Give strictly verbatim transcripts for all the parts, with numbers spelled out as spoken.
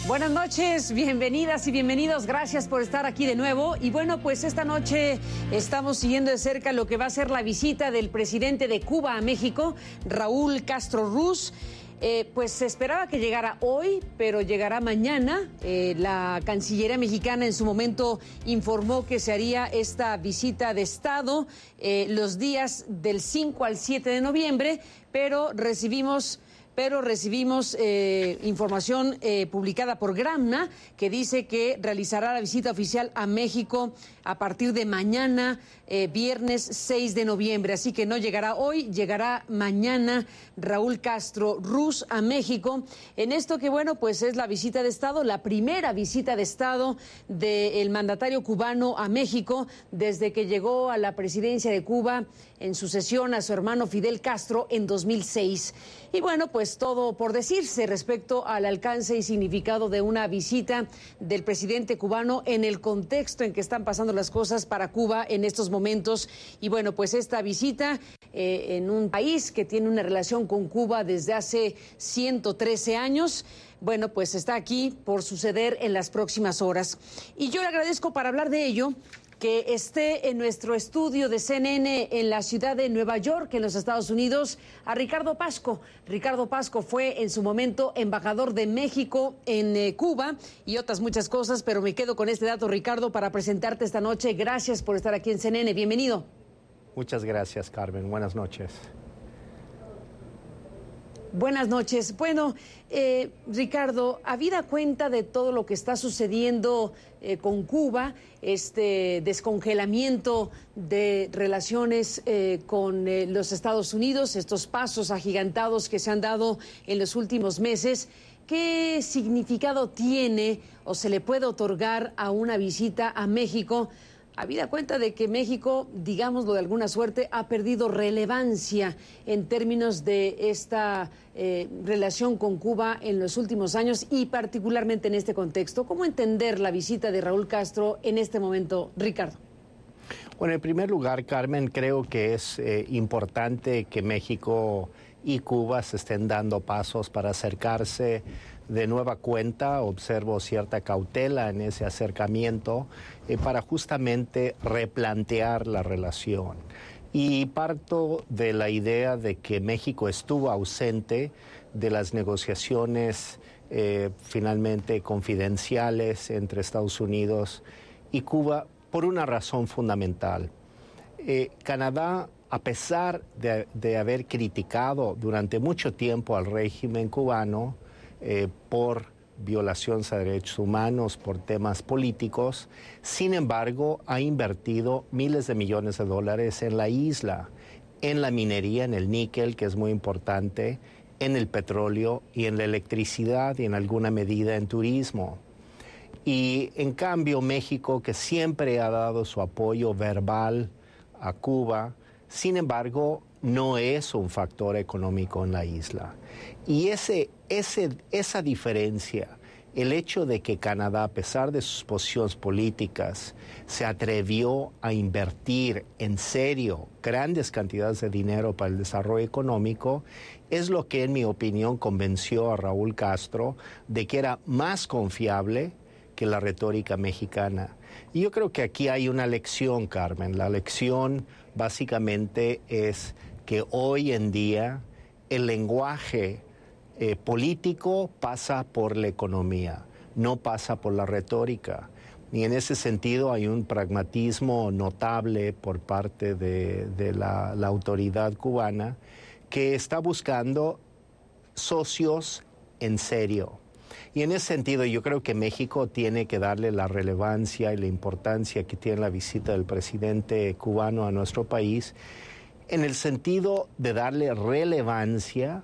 Buenas noches, bienvenidas y bienvenidos, gracias por estar aquí de nuevo. Y bueno, pues esta noche estamos siguiendo de cerca lo que va a ser la visita del presidente de Cuba a México, Raúl Castro Ruz. Eh, pues se esperaba que llegara hoy, pero llegará mañana. Eh, la Cancillería mexicana en su momento informó que se haría esta visita de Estado eh, los días del cinco al siete de noviembre, pero recibimos... pero recibimos eh, información eh, publicada por Gramna que dice que realizará la visita oficial a México a partir de mañana, eh, viernes seis de noviembre. Así que no llegará hoy, llegará mañana Raúl Castro Ruz a México. En esto que, bueno, pues es la visita de Estado, la primera visita de Estado del mandatario cubano a México desde que llegó a la presidencia de Cuba en sucesión a su hermano Fidel Castro en dos mil seis. Y bueno, pues todo por decirse respecto al alcance y significado de una visita del presidente cubano en el contexto en que están pasando las cosas para Cuba en estos momentos. Y bueno, pues esta visita eh, en un país que tiene una relación con Cuba desde hace ciento trece años, bueno, pues está aquí por suceder en las próximas horas. Y yo le agradezco para hablar de ello que esté en nuestro estudio de C N N en la ciudad de Nueva York, en los Estados Unidos, a Ricardo Pasco. Ricardo Pasco fue en su momento embajador de México en eh, Cuba y otras muchas cosas, pero me quedo con este dato, Ricardo, para presentarte esta noche. Gracias por estar aquí en C N N. Bienvenido. Muchas gracias, Carmen. Buenas noches. Buenas noches. Bueno, eh, Ricardo, habida cuenta de todo lo que está sucediendo eh, con Cuba, este descongelamiento de relaciones eh, con eh, los Estados Unidos, estos pasos agigantados que se han dado en los últimos meses, ¿qué significado tiene o se le puede otorgar a una visita a México? Habida cuenta de que México, digámoslo de alguna suerte, ha perdido relevancia en términos de esta eh, relación con Cuba en los últimos años y particularmente en este contexto. ¿Cómo entender la visita de Raúl Castro en este momento, Ricardo? Bueno, en primer lugar, Carmen, creo que es eh, importante que México y Cuba se estén dando pasos para acercarse de nueva cuenta. Observo cierta cautela en ese acercamiento eh, para justamente replantear la relación. Y parto de la idea de que México estuvo ausente de las negociaciones eh, finalmente confidenciales entre Estados Unidos y Cuba por una razón fundamental. Eh, Canadá, a pesar de, de haber criticado durante mucho tiempo al régimen cubano eh, por violaciones a derechos humanos, por temas políticos, sin embargo, ha invertido miles de millones de dólares en la isla, en la minería, en el níquel, que es muy importante, en el petróleo y en la electricidad y en alguna medida en turismo. Y en cambio, México, que siempre ha dado su apoyo verbal a Cuba, sin embargo, no es un factor económico en la isla. Y ese, ese, esa diferencia, el hecho de que Canadá, a pesar de sus posiciones políticas, se atrevió a invertir en serio grandes cantidades de dinero para el desarrollo económico, es lo que, en mi opinión, convenció a Raúl Castro de que era más confiable que la retórica mexicana. Y yo creo que aquí hay una lección, Carmen. La lección básicamente es que hoy en día el lenguaje eh, político pasa por la economía, no pasa por la retórica. Y en ese sentido hay un pragmatismo notable por parte de, de la, la autoridad cubana que está buscando socios en serio. Y en ese sentido yo creo que México tiene que darle la relevancia y la importancia que tiene la visita del presidente cubano a nuestro país, en el sentido de darle relevancia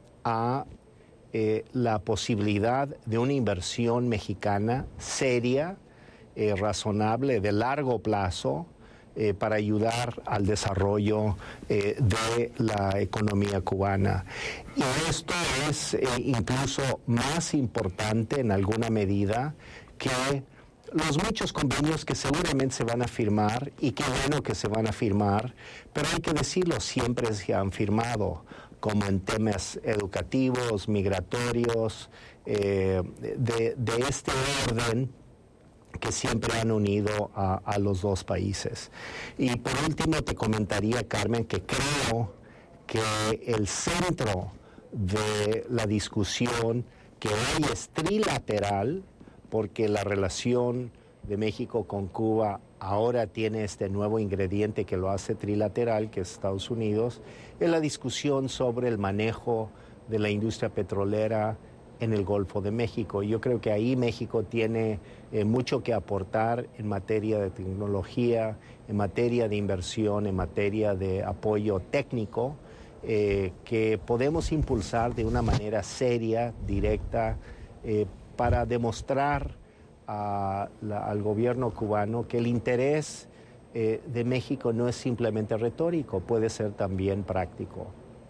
a eh, la posibilidad de una inversión mexicana seria, eh, razonable, de largo plazo, Eh, para ayudar al desarrollo eh, de la economía cubana. Y esto es eh, incluso más importante en alguna medida que los muchos convenios que seguramente se van a firmar, y qué bueno que se van a firmar, pero hay que decirlo, siempre se han firmado como en temas educativos, migratorios, eh, de, de este orden que siempre han unido a, a los dos países. Y por último te comentaría, Carmen, que creo que el centro de la discusión que hoy es trilateral, porque la relación de México con Cuba ahora tiene este nuevo ingrediente que lo hace trilateral, que es Estados Unidos, es la discusión sobre el manejo de la industria petrolera en el Golfo de México. Yo creo que ahí México tiene eh, mucho que aportar en materia de tecnología, en materia de inversión, en materia de apoyo técnico, eh, que podemos impulsar de una manera seria, directa, eh, para demostrar a la, al gobierno cubano que el interés eh, de México no es simplemente retórico, puede ser también práctico.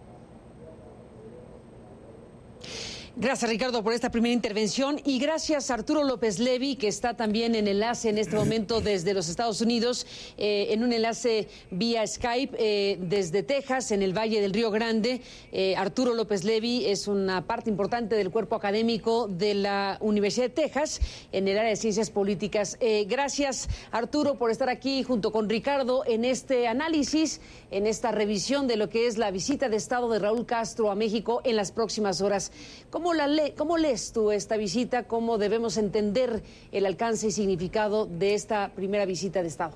Gracias, Ricardo, por esta primera intervención, y gracias a Arturo López Levy, que está también en enlace en este momento desde los Estados Unidos, eh, en un enlace vía Skype eh, desde Texas, en el Valle del Río Grande. Eh, Arturo López Levy es una parte importante del cuerpo académico de la Universidad de Texas en el área de ciencias políticas. Eh, gracias, Arturo, por estar aquí junto con Ricardo en este análisis, en esta revisión de lo que es la visita de Estado de Raúl Castro a México en las próximas horas. ¿Cómo, la le ¿Cómo lees tú esta visita? ¿Cómo debemos entender el alcance y significado de esta primera visita de Estado?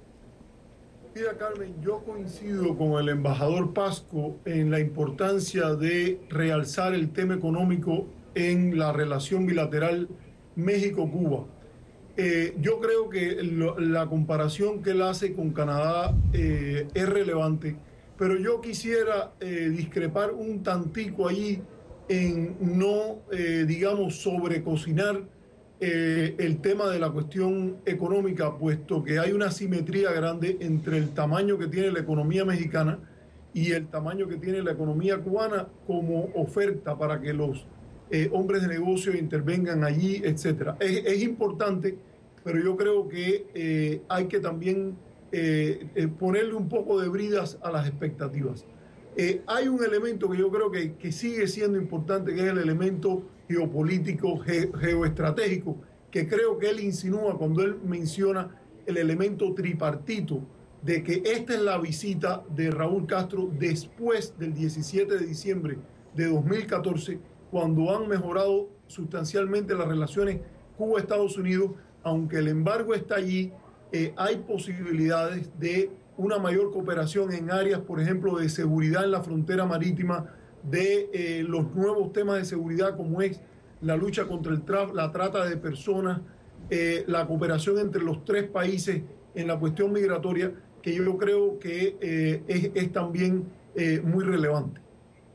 Mira, Carmen, yo coincido con el embajador Pasco en la importancia de realzar el tema económico en la relación bilateral México-Cuba. Eh, yo creo que lo, la comparación que él hace con Canadá eh, es relevante, pero yo quisiera eh, discrepar un tantico allí en no, eh, digamos, sobrecocinar eh, el tema de la cuestión económica, puesto que hay una asimetría grande entre el tamaño que tiene la economía mexicana y el tamaño que tiene la economía cubana como oferta para que los eh, hombres de negocio intervengan allí, etcétera. Es, es importante, pero yo creo que eh, hay que también eh, eh, ponerle un poco de bridas a las expectativas. Eh, hay un elemento que yo creo que, que sigue siendo importante, que es el elemento geopolítico, ge, geoestratégico, que creo que él insinúa cuando él menciona el elemento tripartito, de que esta es la visita de Raúl Castro después del diecisiete de diciembre de dos mil catorce, cuando han mejorado sustancialmente las relaciones Cuba-Estados Unidos. Aunque el embargo está allí, eh, hay posibilidades de una mayor cooperación en áreas, por ejemplo, de seguridad en la frontera marítima, de eh, los nuevos temas de seguridad como es la lucha contra el tra la trata de personas, eh, la cooperación entre los tres países en la cuestión migratoria, que yo creo que eh, es, es también eh, muy relevante.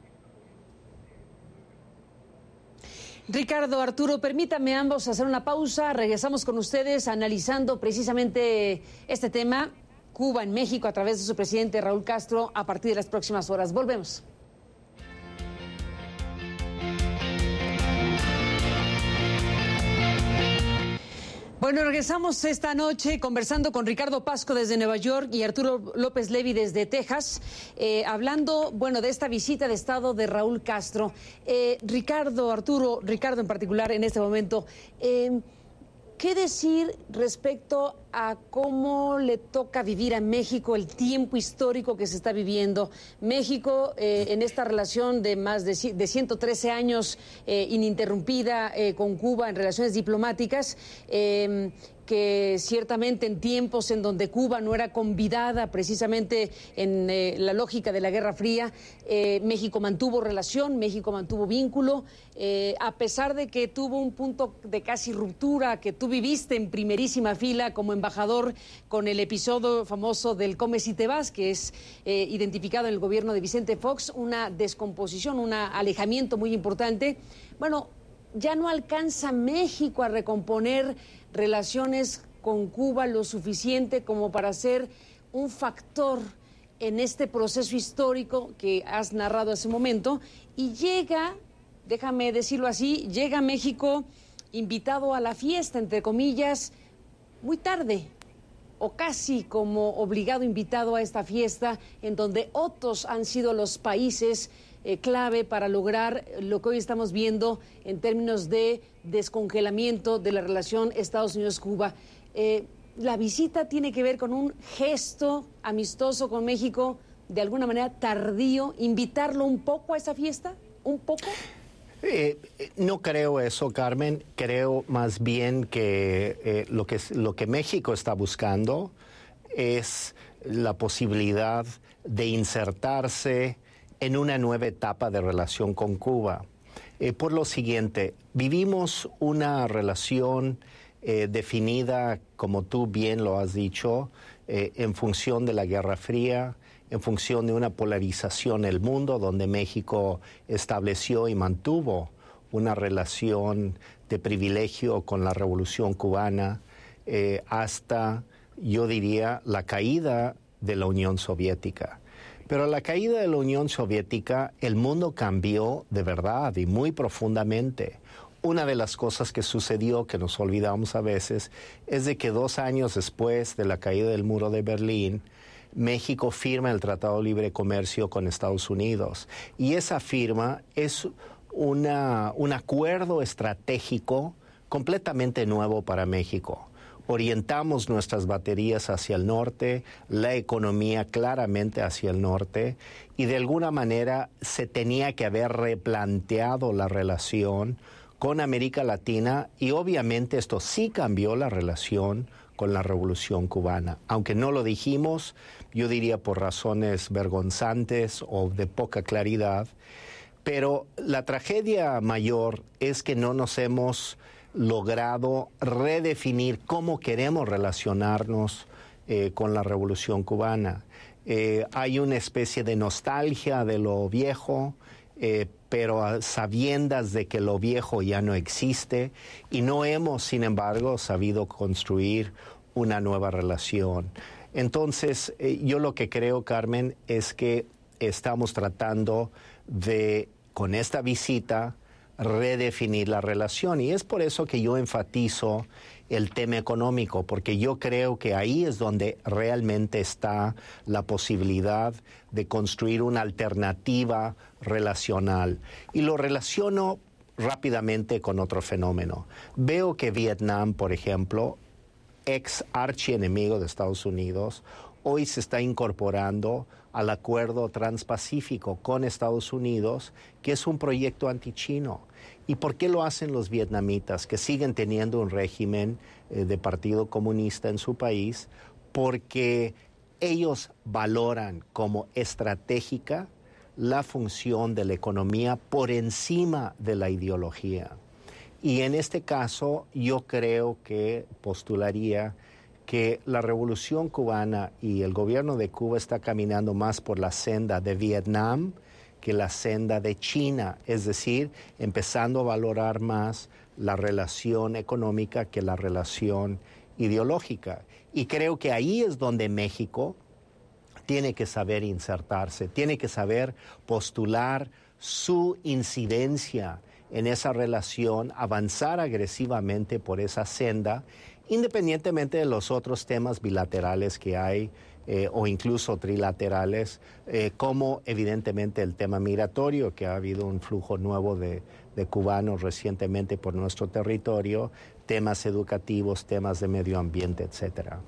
Ricardo, Arturo, permítanme ambos hacer una pausa. Regresamos con ustedes analizando precisamente este tema, Cuba en México, a través de su presidente Raúl Castro, a partir de las próximas horas. Volvemos. Bueno, regresamos esta noche conversando con Ricardo Pasco desde Nueva York y Arturo López Levy desde Texas, eh, hablando, bueno, de esta visita de Estado de Raúl Castro. Eh, Ricardo, Arturo, Ricardo en particular en este momento, eh, ¿qué decir respecto a cómo le toca vivir a México el tiempo histórico que se está viviendo? México, eh, en esta relación de más de, de ciento trece años eh, ininterrumpida eh, con Cuba en relaciones diplomáticas, eh, que ciertamente en tiempos en donde Cuba no era convidada precisamente en eh, la lógica de la Guerra Fría, eh, México mantuvo relación, México mantuvo vínculo, eh, a pesar de que tuvo un punto de casi ruptura que tú viviste en primerísima fila como embajador con el episodio famoso del Come si te vas, que es eh, identificado en el gobierno de Vicente Fox, una descomposición, un alejamiento muy importante. Bueno, ya no alcanza México a recomponer relaciones con Cuba lo suficiente como para ser un factor en este proceso histórico que has narrado hace un momento, y llega, déjame decirlo así, llega a México invitado a la fiesta, entre comillas, muy tarde, o casi como obligado invitado a esta fiesta, en donde otros han sido los países eh, clave para lograr lo que hoy estamos viendo en términos de descongelamiento de la relación Estados Unidos-Cuba. Eh, la visita tiene que ver con un gesto amistoso con México, de alguna manera tardío, invitarlo un poco a esa fiesta, un poco. Eh, no creo eso, Carmen. Creo más bien que, eh, lo que lo que México está buscando es la posibilidad de insertarse en una nueva etapa de relación con Cuba. Eh, por lo siguiente, vivimos una relación eh, definida, como tú bien lo has dicho, eh, en función de la Guerra Fría, en función de una polarización en el mundo, donde México estableció y mantuvo una relación de privilegio con la Revolución Cubana, eh, hasta, yo diría, la caída de la Unión Soviética. Pero a la caída de la Unión Soviética, el mundo cambió de verdad y muy profundamente. Una de las cosas que sucedió, que nos olvidamos a veces, es de que dos años después de la caída del muro de Berlín, México firma el Tratado de Libre Comercio con Estados Unidos. Y esa firma es una, un acuerdo estratégico completamente nuevo para México. Orientamos nuestras baterías hacia el norte, la economía claramente hacia el norte, y de alguna manera se tenía que haber replanteado la relación con América Latina, y obviamente esto sí cambió la relación con la Revolución Cubana. Aunque no lo dijimos, yo diría por razones vergonzantes o de poca claridad, pero la tragedia mayor es que no nos hemos logrado redefinir cómo queremos relacionarnos eh, con la Revolución Cubana. Eh, hay una especie de nostalgia de lo viejo, eh, pero a sabiendas de que lo viejo ya no existe, y no hemos, sin embargo, sabido construir una nueva relación. Entonces, eh, yo lo que creo, Carmen, es que estamos tratando de, con esta visita, redefinir la relación, y es por eso que yo enfatizo el tema económico, porque yo creo que ahí es donde realmente está la posibilidad de construir una alternativa relacional. Y lo relaciono rápidamente con otro fenómeno. Veo que Vietnam, por ejemplo, ex archienemigo de Estados Unidos, hoy se está incorporando al acuerdo transpacífico con Estados Unidos, que es un proyecto antichino. ¿Y por qué lo hacen los vietnamitas, que siguen teniendo un régimen eh, de partido comunista en su país? Porque ellos valoran como estratégica la función de la economía por encima de la ideología. Y en este caso yo creo que postularía que la Revolución Cubana y el gobierno de Cuba está caminando más por la senda de Vietnam que la senda de China, es decir, empezando a valorar más la relación económica que la relación ideológica. Y creo que ahí es donde México tiene que saber insertarse, tiene que saber postular su incidencia en esa relación, avanzar agresivamente por esa senda, independientemente de los otros temas bilaterales que hay, eh, o incluso trilaterales, eh, como evidentemente el tema migratorio, que ha habido un flujo nuevo de, de cubanos recientemente por nuestro territorio, temas educativos, temas de medio ambiente, etcétera.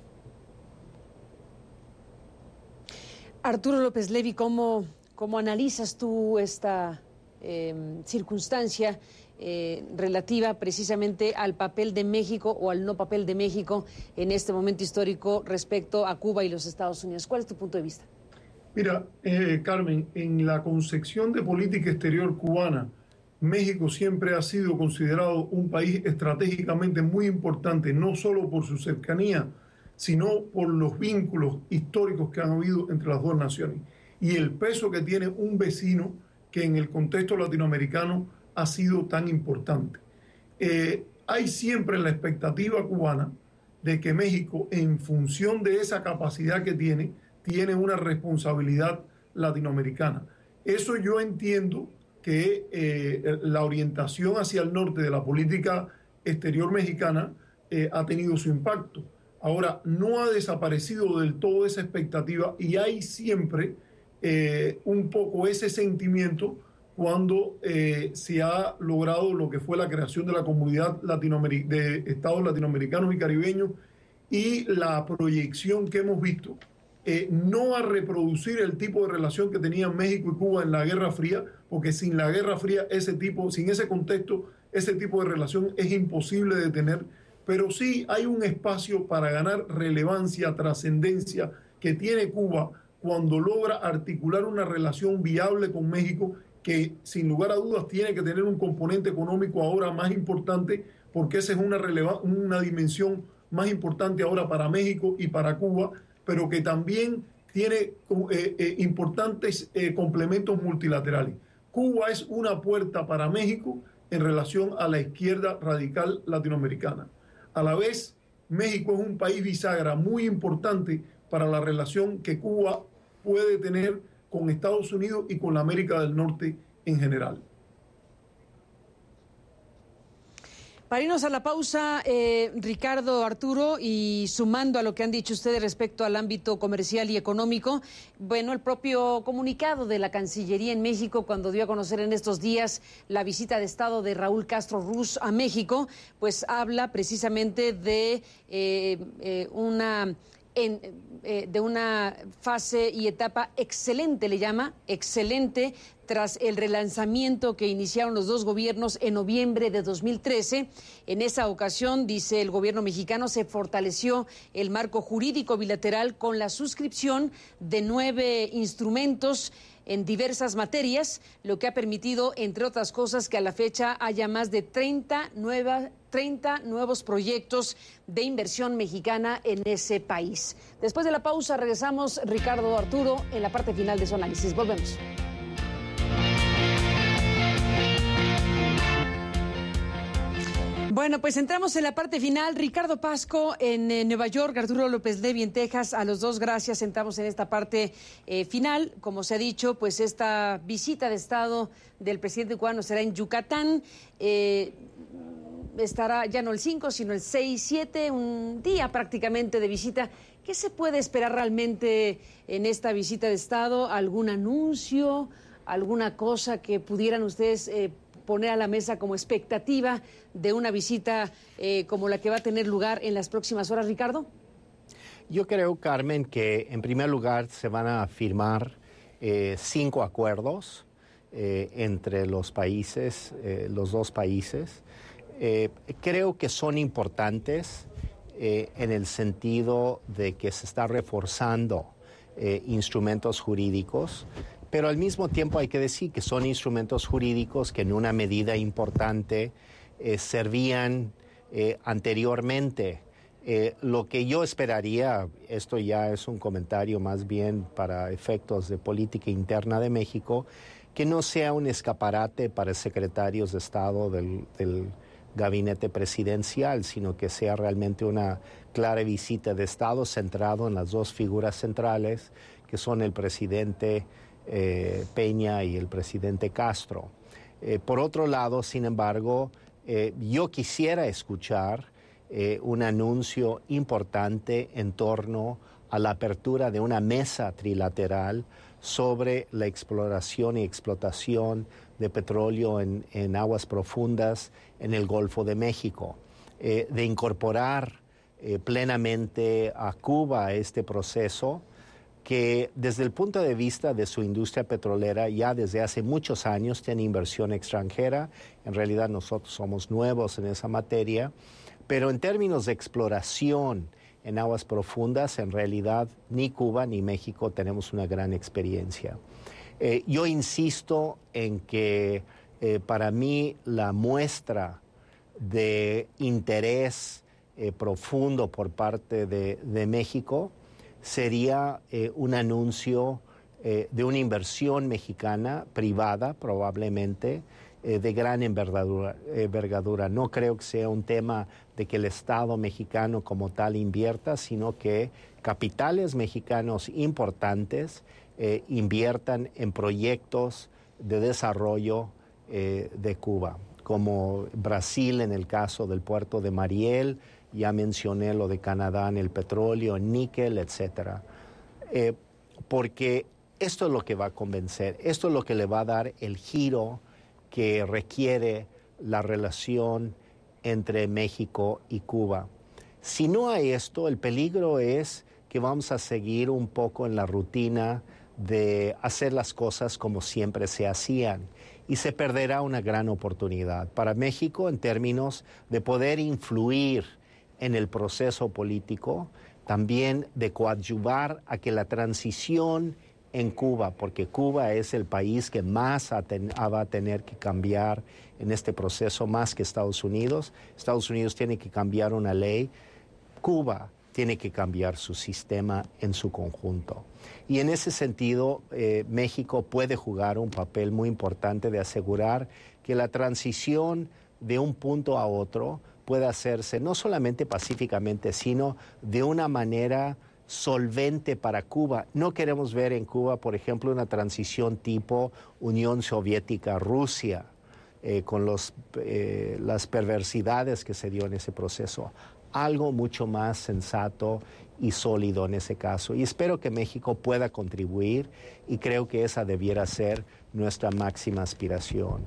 Arturo López Levy, ¿cómo, cómo analizas tú esta eh, circunstancia eh, relativa precisamente al papel de México o al no papel de México en este momento histórico respecto a Cuba y los Estados Unidos? ¿Cuál es tu punto de vista? Mira, eh, Carmen, en la concepción de política exterior cubana, México siempre ha sido considerado un país estratégicamente muy importante, no solo por su cercanía, sino por los vínculos históricos que han habido entre las dos naciones y el peso que tiene un vecino que en el contexto latinoamericano ha sido tan importante. Eh, hay siempre la expectativa cubana de que México, en función de esa capacidad que tiene, tiene una responsabilidad latinoamericana. Eso yo entiendo que eh, la orientación hacia el norte de la política exterior mexicana eh, ha tenido su impacto. Ahora, no ha desaparecido del todo esa expectativa y hay siempre eh, un poco ese sentimiento cuando eh, se ha logrado lo que fue la creación de la comunidad latinoameric- de estados latinoamericanos y caribeños y la proyección que hemos visto, eh, no a reproducir el tipo de relación que tenían México y Cuba en la Guerra Fría, porque sin la Guerra Fría, ese tipo, sin ese contexto, ese tipo de relación es imposible de tener, pero sí hay un espacio para ganar relevancia, trascendencia que tiene Cuba cuando logra articular una relación viable con México que sin lugar a dudas tiene que tener un componente económico ahora más importante porque esa es una, releva- una dimensión más importante ahora para México y para Cuba, pero que también tiene eh, eh, importantes eh, complementos multilaterales. Cuba es una puerta para México en relación a la izquierda radical latinoamericana. A la vez, México es un país bisagra muy importante para la relación que Cuba puede tener con Estados Unidos y con la América del Norte en general. Para irnos a la pausa, eh, Ricardo, Arturo, y sumando a lo que han dicho ustedes respecto al ámbito comercial y económico, bueno, el propio comunicado de la Cancillería en México cuando dio a conocer en estos días la visita de Estado de Raúl Castro Ruz a México, pues habla precisamente de eh, eh, una... En, eh, de una fase y etapa excelente, le llama, excelente, tras el relanzamiento que iniciaron los dos gobiernos en noviembre de dos mil trece. En esa ocasión, dice el gobierno mexicano, se fortaleció el marco jurídico bilateral con la suscripción de nueve instrumentos en diversas materias, lo que ha permitido, entre otras cosas, que a la fecha haya más de treinta, nuevas, treinta nuevos proyectos de inversión mexicana en ese país. Después de la pausa regresamos, Ricardo, Arturo, en la parte final de su análisis. Volvemos. Bueno, pues entramos en la parte final. Ricardo Pasco en eh, Nueva York, Arturo López Levi en Texas. A los dos, gracias. Entramos en esta parte eh, final. Como se ha dicho, pues esta visita de Estado del presidente cubano será en Yucatán. Eh, estará ya no el cinco, sino el seis, siete, un día prácticamente de visita. ¿Qué se puede esperar realmente en esta visita de Estado? ¿Algún anuncio? ¿Alguna cosa que pudieran ustedes eh, poner a la mesa como expectativa de una visita eh, como la que va a tener lugar en las próximas horas, Ricardo? Yo creo, Carmen, que en primer lugar se van a firmar eh, cinco acuerdos eh, entre los países, eh, los dos países. Eh, creo que son importantes eh, en el sentido de que se está reforzando eh, instrumentos jurídicos, pero al mismo tiempo hay que decir que son instrumentos jurídicos que en una medida importante eh, servían eh, anteriormente. Eh, lo que yo esperaría, esto ya es un comentario más bien para efectos de política interna de México, que no sea un escaparate para secretarios de Estado del, del gabinete presidencial, sino que sea realmente una clara visita de Estado centrado en las dos figuras centrales, que son el presidente Eh, Peña y el presidente Castro. Eh, por otro lado, sin embargo, eh, yo quisiera escuchar eh, un anuncio importante en torno a la apertura de una mesa trilateral sobre la exploración y explotación de petróleo en, en aguas profundas en el Golfo de México, eh, de incorporar eh, plenamente a Cuba a este proceso, que desde el punto de vista de su industria petrolera ya desde hace muchos años tiene inversión extranjera. En realidad nosotros somos nuevos en esa materia, pero en términos de exploración en aguas profundas, en realidad ni Cuba ni México tenemos una gran experiencia. Eh, yo insisto en que eh, para mí la muestra de interés eh, profundo por parte de, de México sería eh, un anuncio eh, de una inversión mexicana privada, probablemente, eh, de gran envergadura, envergadura. No creo que sea un tema de que el Estado mexicano como tal invierta, sino que capitales mexicanos importantes eh, inviertan en proyectos de desarrollo eh, de Cuba, como Brasil en el caso del puerto de Mariel. Ya mencioné lo de Canadá en el petróleo, en níquel, etcétera. Eh, porque Esto es lo que va a convencer, esto es lo que le va a dar el giro que requiere la relación entre México y Cuba. Si no hay esto, el peligro es que vamos a seguir un poco en la rutina de hacer las cosas como siempre se hacían y se perderá una gran oportunidad para México en términos de poder influir en el proceso político, también de coadyuvar a que la transición en Cuba, porque Cuba es el país que más va a tener que cambiar en este proceso, más que Estados Unidos. Estados Unidos tiene que cambiar una ley, Cuba tiene que cambiar su sistema en su conjunto. Y en ese sentido, eh, México puede jugar un papel muy importante de asegurar que la transición de un punto a otro pueda hacerse no solamente pacíficamente, sino de una manera solvente para Cuba. No queremos ver en Cuba, por ejemplo, una transición tipo Unión Soviética-Rusia, eh, con los, eh, las perversidades que se dio en ese proceso. Algo mucho más sensato y sólido en ese caso. Y espero que México pueda contribuir y creo que esa debiera ser nuestra máxima aspiración.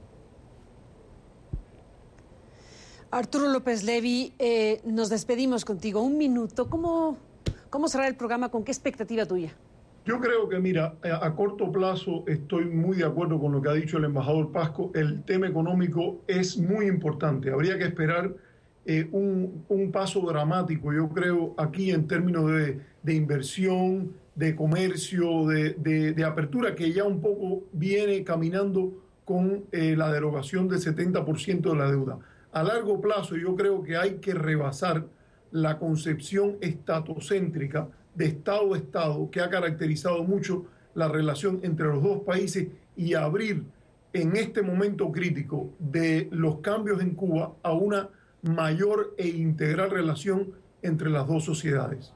Arturo López Levy, eh, nos despedimos contigo. Un minuto. ¿Cómo, cómo será el programa? ¿Con qué expectativa tuya? Yo creo que, mira, a, a corto plazo estoy muy de acuerdo con lo que ha dicho el embajador Pasco. El tema económico es muy importante. Habría que esperar eh, un, un paso dramático, yo creo, aquí en términos de, de inversión, de comercio, de, de, de apertura, que ya un poco viene caminando con eh, la derogación del setenta por ciento de la deuda. A largo plazo yo creo que hay que rebasar la concepción estatocéntrica de Estado a Estado que ha caracterizado mucho la relación entre los dos países y abrir en este momento crítico de los cambios en Cuba a una mayor e integral relación entre las dos sociedades.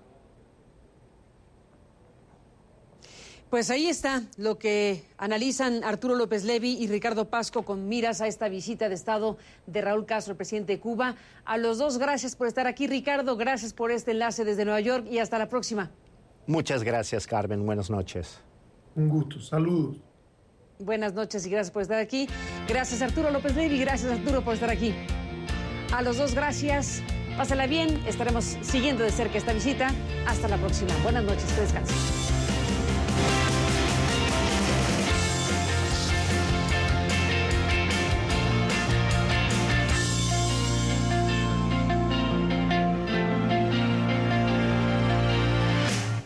Pues ahí está lo que analizan Arturo López Levy y Ricardo Pasco con miras a esta visita de Estado de Raúl Castro, el presidente de Cuba. A los dos, gracias por estar aquí. Ricardo, gracias por este enlace desde Nueva York y hasta la próxima. Muchas gracias, Carmen. Buenas noches. Un gusto. Saludos. Buenas noches y gracias por estar aquí. Gracias, Arturo López Levy. Gracias, Arturo, por estar aquí. A los dos, gracias. Pásala bien. Estaremos siguiendo de cerca esta visita. Hasta la próxima. Buenas noches. Que descansen.